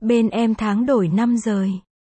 Bên em tháng đổi năm rời.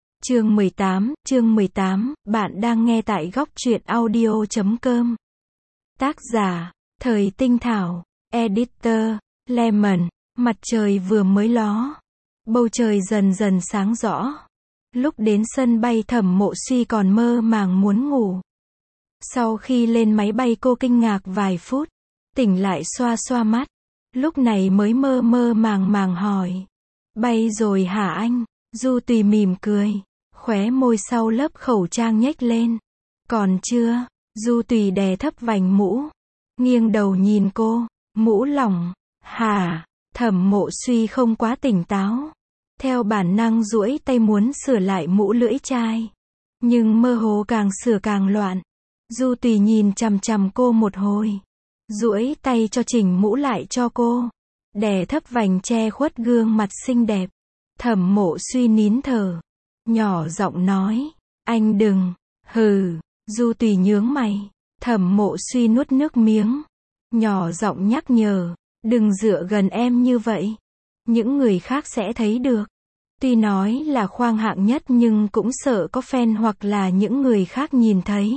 Chương 18, bạn đang nghe tại góc truyện audio.com. Tác giả, Thời Tinh Thảo, Editor, Lemon. Mặt trời vừa mới ló. Bầu trời dần dần sáng rõ. Lúc đến sân bay Thẩm Mộ Suy còn mơ màng muốn ngủ. Sau khi lên máy bay cô kinh ngạc vài phút. Tỉnh lại xoa xoa mắt. Lúc này mới mơ mơ màng hỏi. Bay rồi hả anh? Du Tùy mỉm cười. Khóe môi sau lớp khẩu trang nhếch lên. Còn chưa? Du Tùy đè thấp vành mũ. Nghiêng đầu nhìn cô. Mũ lỏng. Hả? Thẩm Mộ Suy không quá tỉnh táo. Theo bản năng duỗi tay muốn sửa lại mũ lưỡi chai. Nhưng mơ hồ càng sửa càng loạn. Du Tùy nhìn chằm chằm cô một hồi. Duỗi tay cho chỉnh mũ lại cho cô. Đè thấp vành che khuất gương mặt xinh đẹp. Thẩm Mộ Suy nín thở. Nhỏ giọng nói. Anh đừng. Hừ. Du Tùy nhướng mày. Thẩm Mộ Suy nuốt nước miếng. Nhỏ giọng nhắc nhở. Đừng dựa gần em như vậy. Những người khác sẽ thấy được. Tuy nói là khoang hạng nhất nhưng cũng sợ có fan hoặc là những người khác nhìn thấy.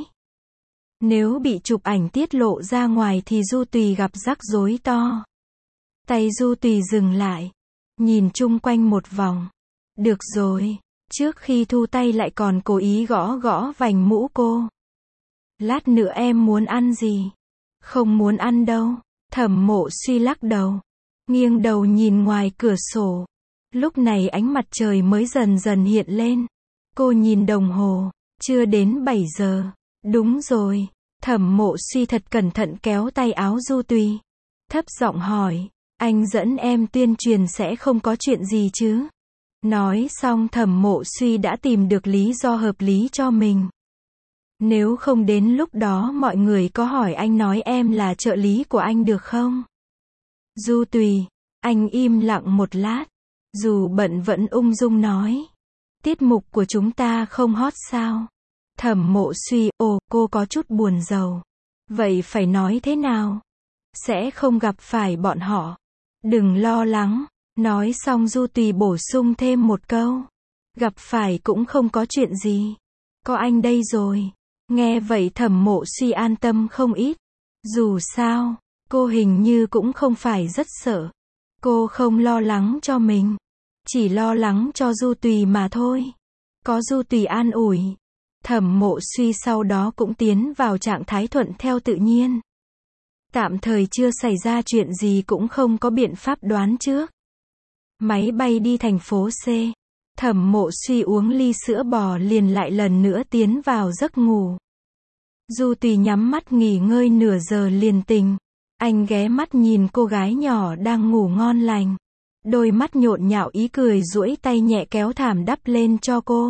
Nếu bị chụp ảnh tiết lộ ra ngoài thì Du Tùy gặp rắc rối to. Tay Du Tùy dừng lại. Nhìn chung quanh một vòng. Được rồi. Trước khi thu tay lại còn cố ý gõ gõ vành mũ cô. Lát nữa em muốn ăn gì? Không muốn ăn đâu. Thẩm Mộ Suy lắc đầu. Nghiêng đầu nhìn ngoài cửa sổ. Lúc này ánh mặt trời mới dần dần hiện lên. Cô nhìn đồng hồ. Chưa đến 7 giờ. Đúng rồi. Thẩm Mộ Suy thật cẩn thận kéo tay áo Du Tùy. Thấp giọng hỏi. Anh dẫn em tuyên truyền sẽ không có chuyện gì chứ? Nói xong Thẩm Mộ Suy đã tìm được lý do hợp lý cho mình. Nếu không đến lúc đó mọi người có hỏi anh nói em là trợ lý của anh được không? Du Tùy. Anh im lặng một lát. Dù bận vẫn ung dung nói. Tiết mục của chúng ta không hot sao? Thẩm Mộ Suy. Ồ, cô có chút buồn rầu. Vậy phải nói thế nào? Sẽ không gặp phải bọn họ. Đừng lo lắng. Nói xong Du Tùy bổ sung thêm một câu. Gặp phải cũng không có chuyện gì. Có anh đây rồi. Nghe vậy Thẩm Mộ Suy an tâm không ít. Dù sao, cô hình như cũng không phải rất sợ. Cô không lo lắng cho mình. Chỉ lo lắng cho Du Tùy mà thôi. Có Du Tùy an ủi. Thẩm Mộ Suy sau đó cũng tiến vào trạng thái thuận theo tự nhiên. Tạm thời chưa xảy ra chuyện gì cũng không có biện pháp đoán trước. Máy bay đi thành phố C. Thẩm Mộ Suy uống ly sữa bò liền lại lần nữa tiến vào giấc ngủ. Du Tùy nhắm mắt nghỉ ngơi nửa giờ liền tỉnh. Anh ghé mắt nhìn cô gái nhỏ đang ngủ ngon lành. Đôi mắt nhộn nhạo ý cười duỗi tay nhẹ kéo thảm đắp lên cho cô.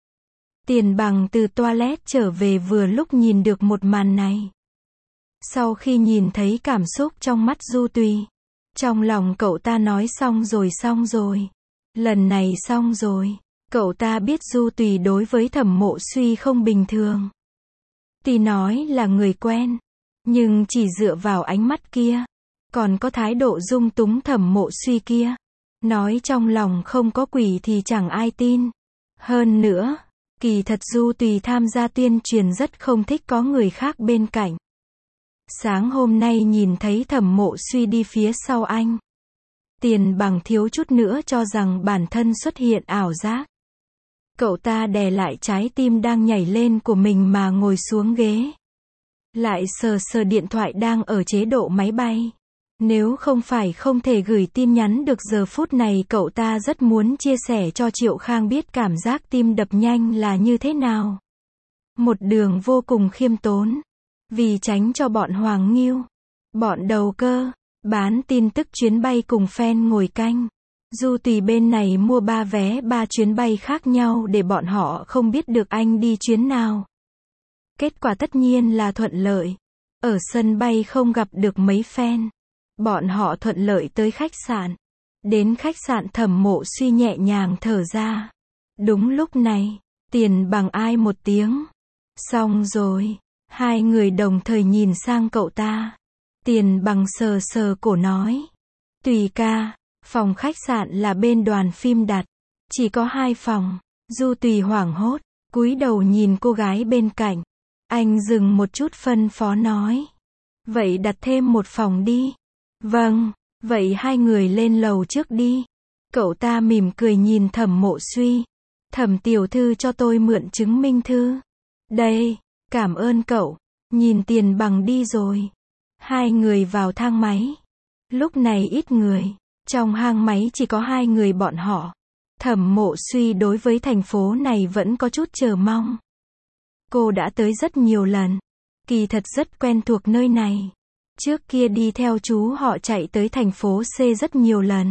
Tiền Bằng từ toilet trở về vừa lúc nhìn được một màn này. Sau khi nhìn thấy cảm xúc trong mắt Du Tùy. Trong lòng cậu ta nói xong rồi. Lần này xong rồi. Cậu ta biết Du Tùy đối với Thẩm Mộ Suy không bình thường. Tuy nói là người quen. Nhưng chỉ dựa vào ánh mắt kia. Còn có thái độ dung túng Thẩm Mộ Suy kia. Nói trong lòng không có quỷ thì chẳng ai tin. Hơn nữa, kỳ thật Du Tùy tham gia tuyên truyền rất không thích có người khác bên cạnh. Sáng hôm nay nhìn thấy Thẩm Mộ Suy đi phía sau anh. Tiền Bằng thiếu chút nữa cho rằng bản thân xuất hiện ảo giác. Cậu ta đè lại trái tim đang nhảy lên của mình mà ngồi xuống ghế. Lại sờ điện thoại đang ở chế độ máy bay. Nếu không phải không thể gửi tin nhắn được giờ phút này cậu ta rất muốn chia sẻ cho Triệu Khang biết cảm giác tim đập nhanh là như thế nào. Một đường vô cùng khiêm tốn. Vì tránh cho bọn Hoàng Nghiêu, bọn đầu cơ, bán tin tức chuyến bay cùng fan ngồi canh. Du Tùy bên này mua 3 vé 3 chuyến bay khác nhau để bọn họ không biết được anh đi chuyến nào. Kết quả tất nhiên là thuận lợi. Ở sân bay không gặp được mấy fan. Bọn họ thuận lợi tới khách sạn. Đến khách sạn Thẩm Mộ Suy nhẹ nhàng thở ra. Đúng lúc này, Tiền Bằng ai một tiếng. Xong rồi. Hai người đồng thời nhìn sang cậu ta. Tiền Bằng sờ cổ nói. Tùy ca, phòng khách sạn là bên đoàn phim đặt. Chỉ có 2 phòng. Du Tùy hoảng hốt, cúi đầu nhìn cô gái bên cạnh. Anh dừng một chút phân phó nói. Vậy đặt thêm một phòng đi. Vâng, vậy 2 người lên lầu trước đi. Cậu ta mỉm cười nhìn Thẩm Mộ Suy. Thẩm tiểu thư cho tôi mượn chứng minh thư. Đây, cảm ơn cậu. Nhìn tiền bằng đi rồi. 2 người vào thang máy. Lúc này ít người. Trong hang máy chỉ có 2 người bọn họ. Thẩm Mộ Suy đối với thành phố này vẫn có chút chờ mong. Cô đã tới rất nhiều lần. Kỳ thật rất quen thuộc nơi này. Trước kia đi theo chú họ chạy tới thành phố C rất nhiều lần.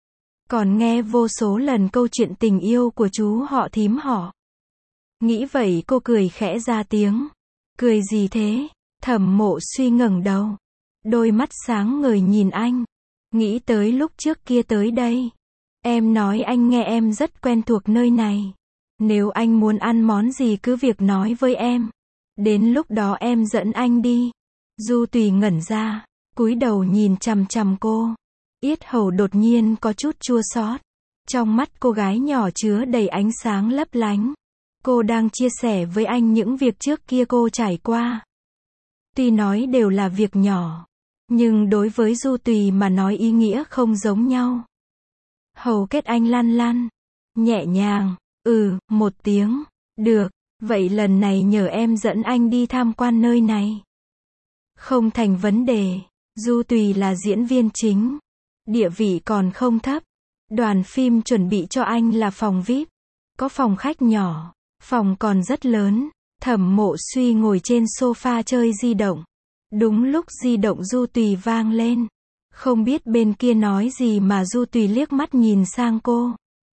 Còn nghe vô số lần câu chuyện tình yêu của chú họ thím họ. Nghĩ vậy cô cười khẽ ra tiếng. Cười gì thế? Thẩm Mộ Suy ngẩng đầu. Đôi mắt sáng ngời nhìn anh. Nghĩ tới lúc trước kia tới đây. Em nói anh nghe em rất quen thuộc nơi này. Nếu anh muốn ăn món gì cứ việc nói với em. Đến lúc đó em dẫn anh đi. Du Tùy ngẩn ra, cúi đầu nhìn chằm chằm cô. Yết hầu đột nhiên có chút chua xót. Trong mắt cô gái nhỏ chứa đầy ánh sáng lấp lánh. Cô đang chia sẻ với anh những việc trước kia cô trải qua. Tuy nói đều là việc nhỏ, nhưng đối với Du Tùy mà nói ý nghĩa không giống nhau. Hầu kết anh lăn lăn, nhẹ nhàng, một tiếng, được, vậy lần này nhờ em dẫn anh đi tham quan nơi này. Không thành vấn đề, Du Tùy là diễn viên chính, địa vị còn không thấp. Đoàn phim chuẩn bị cho anh là phòng VIP, có phòng khách nhỏ, phòng còn rất lớn. Thẩm Mộ Suy ngồi trên sofa chơi di động. Đúng lúc di động Du Tùy vang lên. Không biết bên kia nói gì mà Du Tùy liếc mắt nhìn sang cô.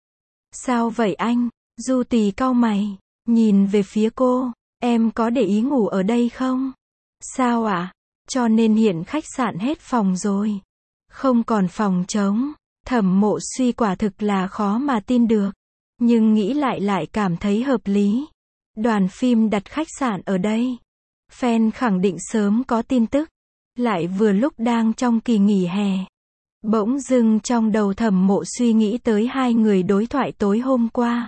Sao vậy anh? Du Tùy cau mày, nhìn về phía cô. Em có để ý ngủ ở đây không? Sao ạ? Cho nên hiện khách sạn hết phòng rồi. Không còn phòng trống. Thẩm Mộ Suy quả thực là khó mà tin được. Nhưng nghĩ lại cảm thấy hợp lý. Đoàn phim đặt khách sạn ở đây. Fan khẳng định sớm có tin tức. Lại vừa lúc đang trong kỳ nghỉ hè. Bỗng dưng trong đầu Thẩm Mộ Suy nghĩ tới 2 người đối thoại tối hôm qua.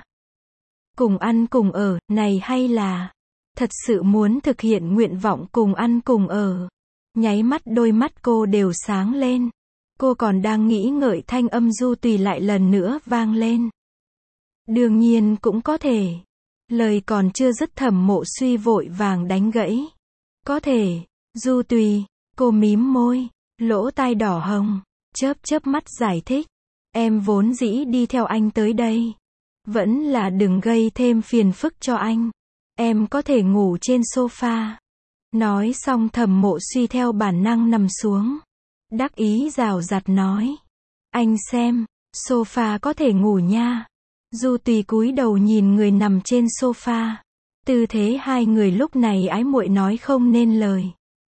Cùng ăn cùng ở, này hay là thật sự muốn thực hiện nguyện vọng cùng ăn cùng ở. Nháy mắt đôi mắt cô đều sáng lên. Cô còn đang nghĩ ngợi thanh âm Du Tùy lại lần nữa vang lên. Đương nhiên cũng có thể. Lời còn chưa dứt Thẩm Mộ Suy vội vàng đánh gãy. Có thể, Du Tùy, cô mím môi, lỗ tai đỏ hồng, chớp mắt giải thích. Em vốn dĩ đi theo anh tới đây. Vẫn là đừng gây thêm phiền phức cho anh. Em có thể ngủ trên sofa. Nói xong Thẩm Mộ Suy theo bản năng nằm xuống. Đắc ý rào rạt nói. Anh xem, sofa có thể ngủ nha. Du Tùy cúi đầu nhìn người nằm trên sofa. Tư thế 2 người lúc này ái muội nói không nên lời.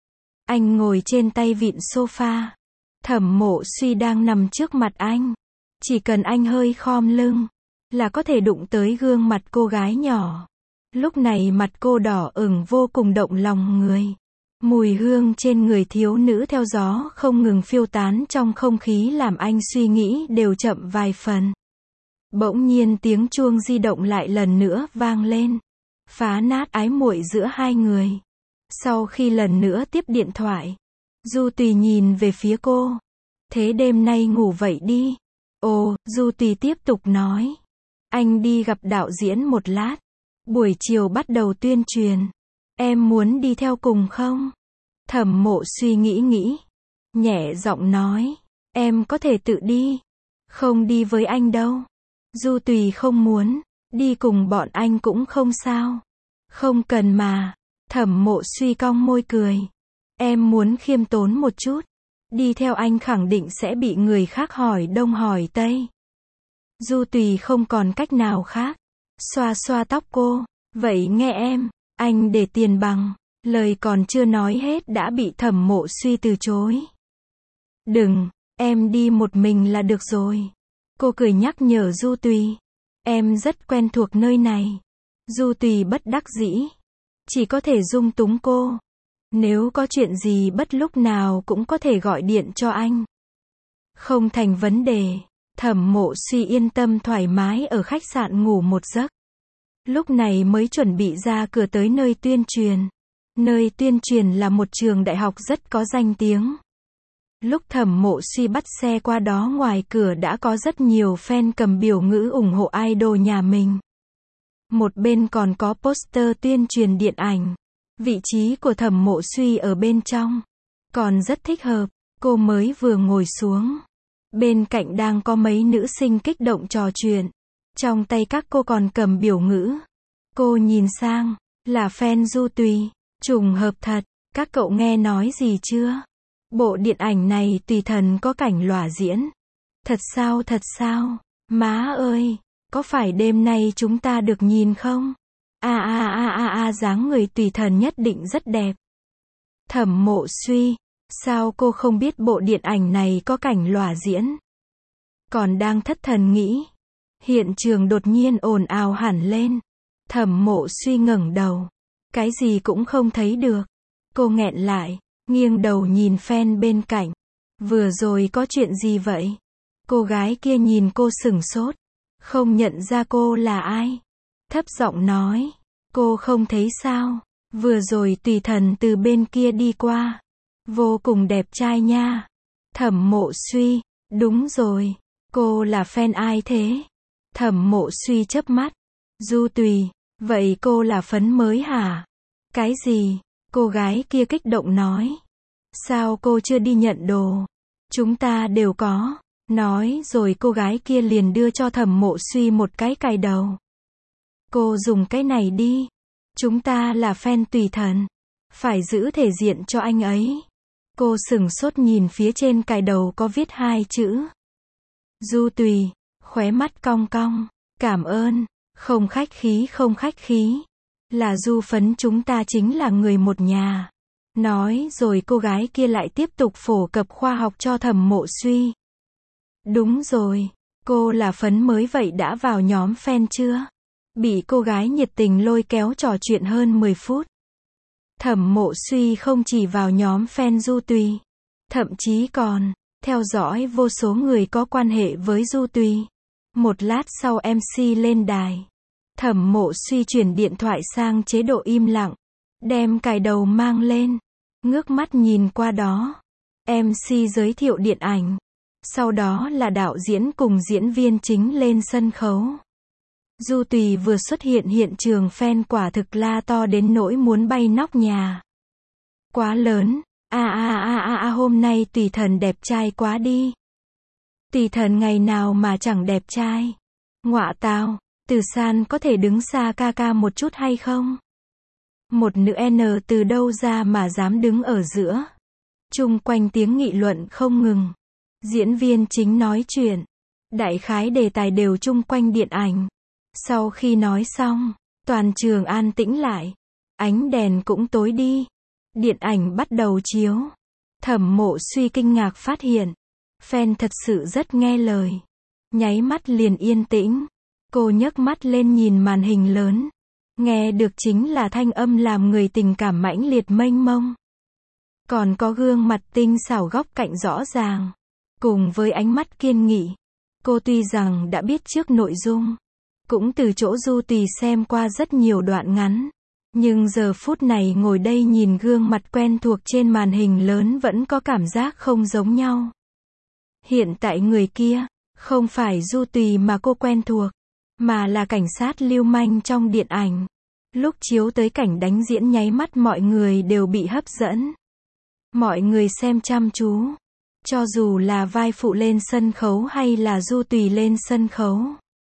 Anh ngồi trên tay vịn sofa. Thẩm Mộ Suy đang nằm trước mặt anh. Chỉ cần anh hơi khom lưng là có thể đụng tới gương mặt cô gái nhỏ. Lúc này mặt cô đỏ ửng vô cùng động lòng người. Mùi hương trên người thiếu nữ theo gió không ngừng phiêu tán trong không khí làm anh suy nghĩ đều chậm vài phần. Bỗng nhiên tiếng chuông di động lại lần nữa vang lên. Phá nát ái muội giữa 2 người. Sau khi lần nữa tiếp điện thoại, Du Tùy nhìn về phía cô. Thế đêm nay ngủ vậy đi. Ồ, Du Tùy tiếp tục nói. Anh đi gặp đạo diễn một lát. Buổi chiều bắt đầu tuyên truyền. Em muốn đi theo cùng không? Thẩm Mộ Suy nghĩ. Nhẹ giọng nói. Em có thể tự đi. Không đi với anh đâu. Du Tùy không muốn. Đi cùng bọn anh cũng không sao. Không cần mà. Thẩm Mộ Suy cong môi cười. Em muốn khiêm tốn một chút. Đi theo anh khẳng định sẽ bị người khác hỏi đông hỏi tây. Du Tùy không còn cách nào khác. Xoa xoa tóc cô. Vậy nghe em, anh để tiền bằng. Lời còn chưa nói hết đã bị Thẩm Mộ Suy từ chối. Đừng, em đi một mình là được rồi. Cô cười nhắc nhở Du Tùy. Em rất quen thuộc nơi này. Du Tùy bất đắc dĩ. Chỉ có thể dung túng cô. Nếu có chuyện gì bất lúc nào cũng có thể gọi điện cho anh. Không thành vấn đề. Thẩm Mộ Suy yên tâm thoải mái ở khách sạn ngủ một giấc. Lúc này mới chuẩn bị ra cửa tới nơi tuyên truyền. Nơi tuyên truyền là một trường đại học rất có danh tiếng. Lúc Thẩm Mộ Suy bắt xe qua đó, ngoài cửa đã có rất nhiều fan cầm biểu ngữ ủng hộ idol nhà mình. Một bên còn có poster tuyên truyền điện ảnh. Vị trí của Thẩm Mộ Suy ở bên trong. Còn rất thích hợp. Cô mới vừa ngồi xuống. Bên cạnh đang có mấy nữ sinh kích động trò chuyện. Trong tay các cô còn cầm biểu ngữ. Cô nhìn sang. Là fan Du Tùy. Trùng hợp thật. Các cậu nghe nói gì chưa? Bộ điện ảnh này Tùy Thần có cảnh lỏa diễn. Thật sao? Má ơi! Có phải đêm nay chúng ta được nhìn không? Dáng người Tùy Thần nhất định rất đẹp. Thẩm Mộ Suy. Sao cô không biết bộ điện ảnh này có cảnh lỏa diễn? Còn đang thất thần nghĩ. Hiện trường đột nhiên ồn ào hẳn lên. Thẩm Mộ Suy ngẩng đầu. Cái gì cũng không thấy được. Cô nghẹn lại, nghiêng đầu nhìn fan bên cạnh. Vừa rồi có chuyện gì vậy? Cô gái kia nhìn cô sửng sốt. Không nhận ra cô là ai. Thấp giọng nói. Cô không thấy sao? Vừa rồi Tùy Thần từ bên kia đi qua. Vô cùng đẹp trai nha. Thẩm Mộ Suy. Đúng rồi. Cô là fan ai thế? Thẩm Mộ Suy chớp mắt. Du Tùy. Vậy cô là phấn mới hả? Cái gì? Cô gái kia kích động nói. Sao cô chưa đi nhận đồ? Chúng ta đều có. Nói rồi cô gái kia liền đưa cho Thẩm Mộ Suy một cái cài đầu. Cô dùng cái này đi. Chúng ta là fan Tùy Thần. Phải giữ thể diện cho anh ấy. Cô sửng sốt nhìn phía trên cài đầu có viết 2 chữ. Du Tùy. Khóe mắt cong cong. Cảm ơn. Không khách khí. Là Du Phấn, chúng ta chính là người một nhà. Nói rồi cô gái kia lại tiếp tục phổ cập khoa học cho Thẩm Mộ Suy. Đúng rồi. Cô là Phấn mới vậy đã vào nhóm fan chưa? Bị cô gái nhiệt tình lôi kéo trò chuyện hơn 10 phút. Thẩm Mộ Suy không chỉ vào nhóm fan Du Tùy. Thậm chí còn theo dõi vô số người có quan hệ với Du Tùy. Một lát sau MC lên đài. Thẩm Mộ Suy chuyển điện thoại sang chế độ im lặng. Đem cài đầu mang lên. Ngước mắt nhìn qua đó. MC giới thiệu điện ảnh. Sau đó là đạo diễn cùng diễn viên chính lên sân khấu. Du Tùy vừa xuất hiện trường fan quả thực la to đến nỗi muốn bay nóc nhà. Quá lớn. Hôm nay Tùy Thần đẹp trai quá đi. Tùy Thần ngày nào mà chẳng đẹp trai. Ngọa tào. Từ San có thể đứng xa ca một chút hay không? Một nữ N từ đâu ra mà dám đứng ở giữa? Chung quanh tiếng nghị luận không ngừng. Diễn viên chính nói chuyện. Đại khái đề tài đều chung quanh điện ảnh. Sau khi nói xong, toàn trường an tĩnh lại. Ánh đèn cũng tối đi. Điện ảnh bắt đầu chiếu. Thẩm Mộ Suy kinh ngạc phát hiện. Fan thật sự rất nghe lời. Nháy mắt liền yên tĩnh. Cô nhấc mắt lên nhìn màn hình lớn. Nghe được chính là thanh âm làm người tình cảm mãnh liệt mênh mông. Còn có gương mặt tinh xảo góc cạnh rõ ràng. Cùng với ánh mắt kiên nghị. Cô tuy rằng đã biết trước nội dung. Cũng từ chỗ Du Tùy xem qua rất nhiều đoạn ngắn. Nhưng giờ phút này ngồi đây nhìn gương mặt quen thuộc trên màn hình lớn vẫn có cảm giác không giống nhau. Hiện tại người kia, không phải Du Tùy mà cô quen thuộc. Mà là cảnh sát lưu manh trong điện ảnh. Lúc chiếu tới cảnh đánh diễn nháy mắt mọi người đều bị hấp dẫn. Mọi người xem chăm chú. Cho dù là vai phụ lên sân khấu hay là Du Tùy lên sân khấu.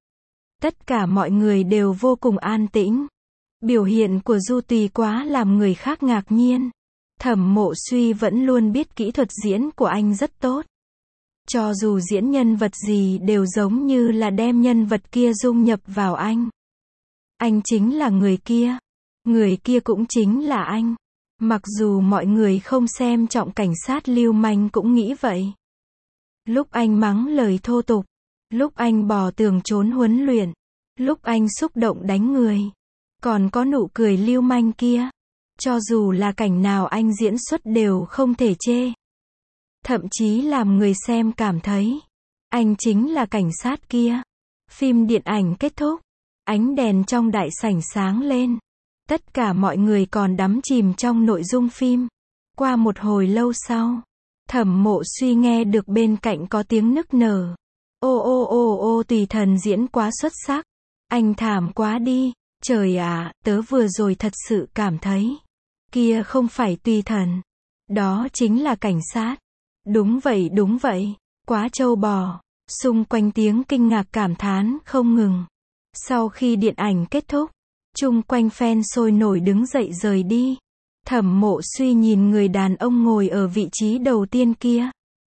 Tất cả mọi người đều vô cùng an tĩnh. Biểu hiện của Du Tùy quá làm người khác ngạc nhiên. Thẩm Mộ Suy vẫn luôn biết kỹ thuật diễn của anh rất tốt. Cho dù diễn nhân vật gì đều giống như là đem nhân vật kia dung nhập vào anh. Anh chính là người kia. Người kia cũng chính là anh. Mặc dù mọi người không xem trọng cảnh sát lưu manh cũng nghĩ vậy. Lúc anh mắng lời thô tục. Lúc anh bò tường trốn huấn luyện. Lúc anh xúc động đánh người. Còn có nụ cười lưu manh kia. Cho dù là cảnh nào anh diễn xuất đều không thể chê. Thậm chí làm người xem cảm thấy Anh chính là cảnh sát kia. Phim điện ảnh kết thúc. Ánh đèn trong đại sảnh sáng lên. Tất cả mọi người còn đắm chìm trong nội dung phim. Qua một hồi lâu sau, Thẩm Mộ Suy nghe được bên cạnh có tiếng nức nở. Ô ô ô ô, Tùy Thần diễn quá xuất sắc. Anh thảm quá đi. Trời ạ, tớ vừa rồi thật sự cảm thấy. Kia không phải Tùy Thần. Đó chính là cảnh sát. Đúng vậy. Quá trâu bò. Xung quanh tiếng kinh ngạc cảm thán không ngừng. Sau khi điện ảnh kết thúc, chung quanh fan sôi nổi đứng dậy rời đi. Thẩm Mộ Suy nhìn người đàn ông ngồi ở vị trí đầu tiên kia.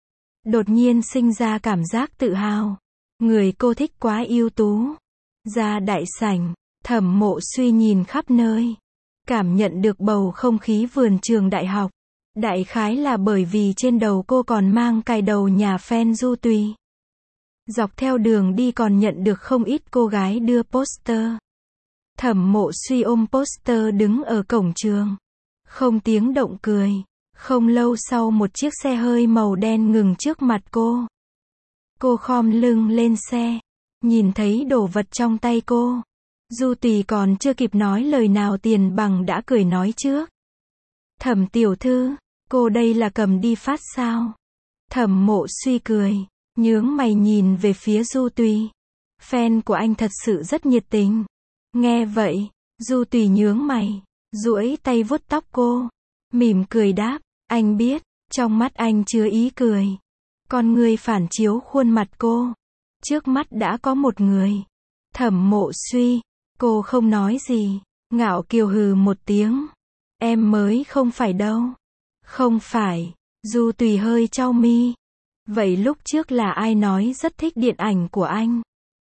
Đột nhiên sinh ra cảm giác tự hào. Người cô thích quá ưu tú. Ra đại sảnh, Thẩm Mộ Suy nhìn khắp nơi. Cảm nhận được bầu không khí vườn trường đại học. Đại khái là bởi vì trên đầu cô còn mang cài đầu nhà fan Du Tùy. Dọc theo đường đi còn nhận được không ít cô gái đưa poster. Thẩm Mộ Suy ôm poster đứng ở cổng trường. Không tiếng động cười. Không lâu sau một chiếc xe hơi màu đen ngừng trước mặt cô. Cô khom lưng lên xe. Nhìn thấy đồ vật trong tay cô. Du Tùy còn chưa kịp nói lời nào Tiền Bằng đã cười nói trước. Thẩm tiểu thư, cô đây là cầm đi phát sao? Thẩm Mộ Suy cười. Nhướng mày nhìn về phía Du Tùy. Fan của anh thật sự rất nhiệt tình. Nghe vậy, Du Tùy nhướng mày, duỗi tay vuốt tóc cô. Mỉm cười đáp, anh biết, trong mắt anh chứa ý cười. Con người phản chiếu khuôn mặt cô. Trước mắt đã có một người. Thẩm Mộ Suy, cô không nói gì, ngạo kiều hừ một tiếng. Em mới không phải đâu. Không phải, Du Tùy hơi chau mi. Vậy lúc trước là ai nói rất thích điện ảnh của anh?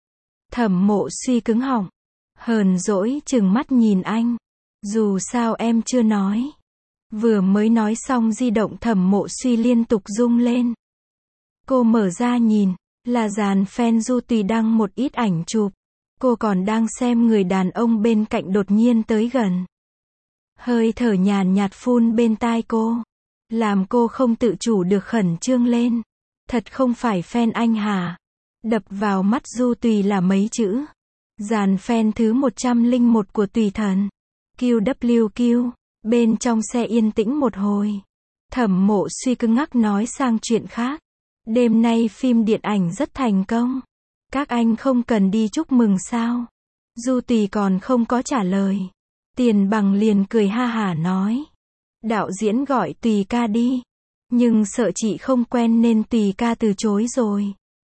Thẩm Mộ Suy cứng họng, hờn dỗi trừng mắt nhìn anh. Dù sao em chưa nói. Vừa mới nói xong di động Thẩm Mộ Suy liên tục rung lên. Cô mở ra nhìn, là dàn fan Du Tùy đăng một ít ảnh chụp. Cô còn đang xem người đàn ông bên cạnh đột nhiên tới gần. Hơi thở nhàn nhạt phun bên tai cô. Làm cô không tự chủ được khẩn trương lên. Thật không phải fan anh hả? Đập vào mắt Du Tùy là mấy chữ. Dàn fan thứ 101 của Tùy Thần. QWQ. Bên trong xe yên tĩnh một hồi. Thẩm Mộ Suy cứng ngắc nói sang chuyện khác. Đêm nay phim điện ảnh rất thành công. Các anh không cần đi chúc mừng sao? Du Tùy còn không có trả lời. Tiền Bằng liền cười ha hả nói. Đạo diễn gọi Tùy ca đi. Nhưng sợ chị không quen nên Tùy ca từ chối rồi.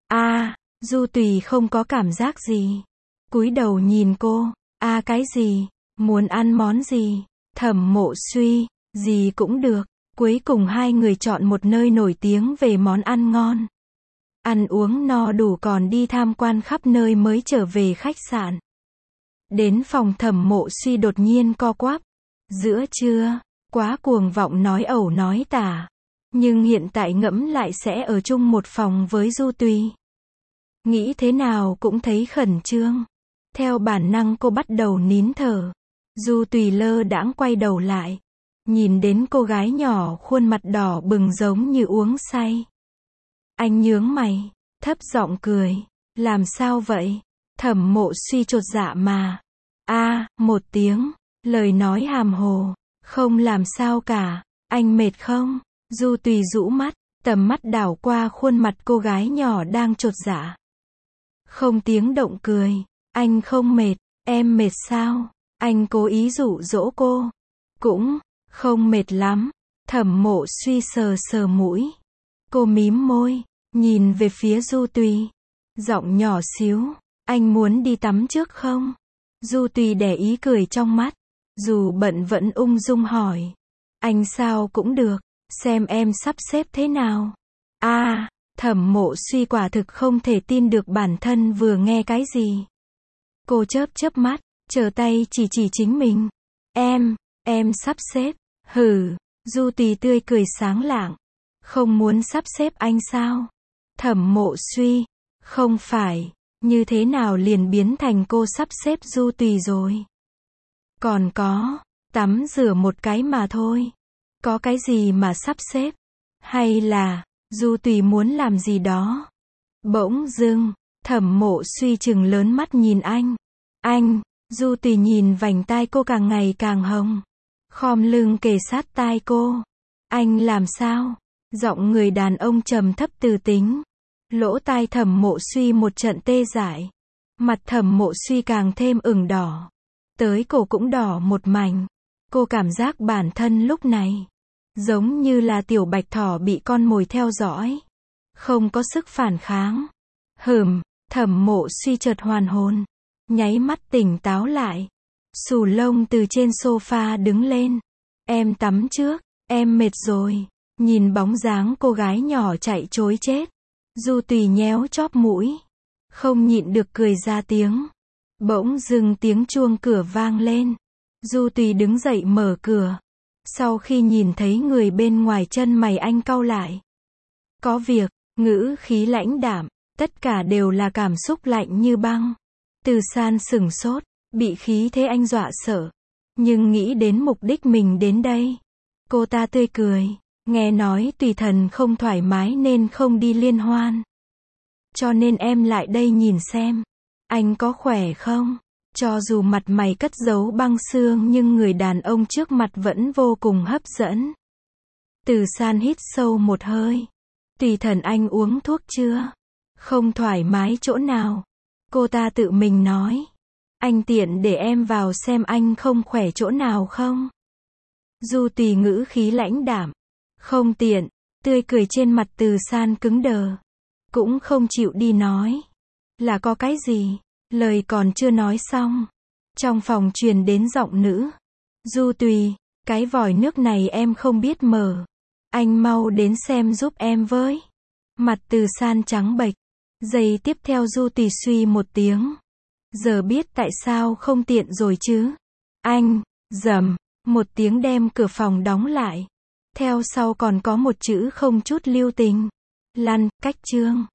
Du Tùy không có cảm giác gì. Cúi đầu nhìn cô. Cái gì? Muốn ăn món gì? Thẩm Mộ Suy, gì cũng được. Cuối cùng hai người chọn một nơi nổi tiếng về món ăn ngon. Ăn uống no đủ còn đi tham quan khắp nơi mới trở về khách sạn. Đến phòng Thẩm Mộ Suy đột nhiên co quắp. Giữa trưa, quá cuồng vọng nói ẩu nói tả. Nhưng hiện tại ngẫm lại sẽ ở chung một phòng với Du Tùy. Nghĩ thế nào cũng thấy khẩn trương. Theo bản năng cô bắt đầu nín thở. Du Tùy lơ đãng quay đầu lại. Nhìn đến cô gái nhỏ khuôn mặt đỏ bừng giống như uống say. Anh nhướng mày, thấp giọng cười. Làm sao vậy? Thẩm Mộ Suy chột dạ mà. Một tiếng. Lời nói hàm hồ. Không làm sao cả. Anh mệt không? Du Tùy rũ mắt. Tầm mắt đảo qua khuôn mặt cô gái nhỏ đang chột dạ. Không tiếng động cười. Anh không mệt. Em mệt sao? Anh cố ý dụ dỗ cô. Cũng không mệt lắm. Thẩm Mộ Suy sờ sờ mũi. Cô mím môi, nhìn về phía Du Tùy. Giọng nhỏ xíu. Anh muốn đi tắm trước không? Du Tùy đè ý cười trong mắt. Dù bận vẫn ung dung hỏi. Anh sao cũng được. Xem em sắp xếp thế nào. Thẩm Mộ Suy quả thực không thể tin được bản thân vừa nghe cái gì. Cô chớp mắt, trở tay chỉ chính mình. Em sắp xếp. Hừ. Du Tùy tươi cười sáng lạng. Không muốn sắp xếp anh sao? Thẩm Mộ Suy. Không phải. Như thế nào liền biến thành cô sắp xếp Du Tùy rồi? Còn có. Tắm rửa một cái mà thôi. Có cái gì mà sắp xếp? Hay là Du Tùy muốn làm gì đó? Bỗng dưng, Thẩm Mộ Suy trừng lớn mắt nhìn anh. Anh, Du Tùy nhìn vành tai cô càng ngày càng hồng. Khom lưng kề sát tai cô. Anh làm sao? Giọng người đàn ông trầm thấp từ tính. Lỗ tai Thẩm Mộ Suy một trận tê dại. Mặt Thẩm Mộ Suy càng thêm ửng đỏ. Tới cổ cũng đỏ một mảnh. Cô cảm giác bản thân lúc này giống như là tiểu bạch thỏ bị con mồi theo dõi. Không có sức phản kháng. Thẩm Mộ Suy chợt hoàn hồn. Nháy mắt tỉnh táo lại. Xù lông từ trên sofa đứng lên. Em tắm trước, em mệt rồi. Nhìn bóng dáng cô gái nhỏ chạy trối chết. Du Tùy nhéo chóp mũi. Không nhịn được cười ra tiếng. Bỗng dưng tiếng chuông cửa vang lên. Du Tùy đứng dậy mở cửa. Sau khi nhìn thấy người bên ngoài, chân mày anh cau lại. Có việc, ngữ khí lãnh đạm, tất cả đều là cảm xúc lạnh như băng. Từ San sửng sốt, bị khí thế anh dọa sợ. Nhưng nghĩ đến mục đích mình đến đây. Cô ta tươi cười. Nghe nói Tùy Thần không thoải mái nên không đi liên hoan. Cho nên em lại đây nhìn xem. Anh có khỏe không? Cho dù mặt mày cất giấu băng xương nhưng người đàn ông trước mặt vẫn vô cùng hấp dẫn. Từ San hít sâu một hơi. Tùy Thần, anh uống thuốc chưa? Không thoải mái chỗ nào? Cô ta tự mình nói. Anh tiện để em vào xem anh không khỏe chỗ nào không? Du Tùy ngữ khí lãnh đạm. Không tiện. Tươi cười trên mặt Từ San cứng đờ. Cũng không chịu đi nói. Là có cái gì? Lời còn chưa nói xong. Trong phòng truyền đến giọng nữ. Du Tùy, cái vòi nước này em không biết mở. Anh mau đến xem giúp em với. Mặt Từ San trắng bệch. Giây tiếp theo Du Tùy suy một tiếng. Giờ biết tại sao không tiện rồi chứ. Anh, rầm, một tiếng đem cửa phòng đóng lại. Theo sau còn có một chữ không chút lưu tình. Lăn, cách chương.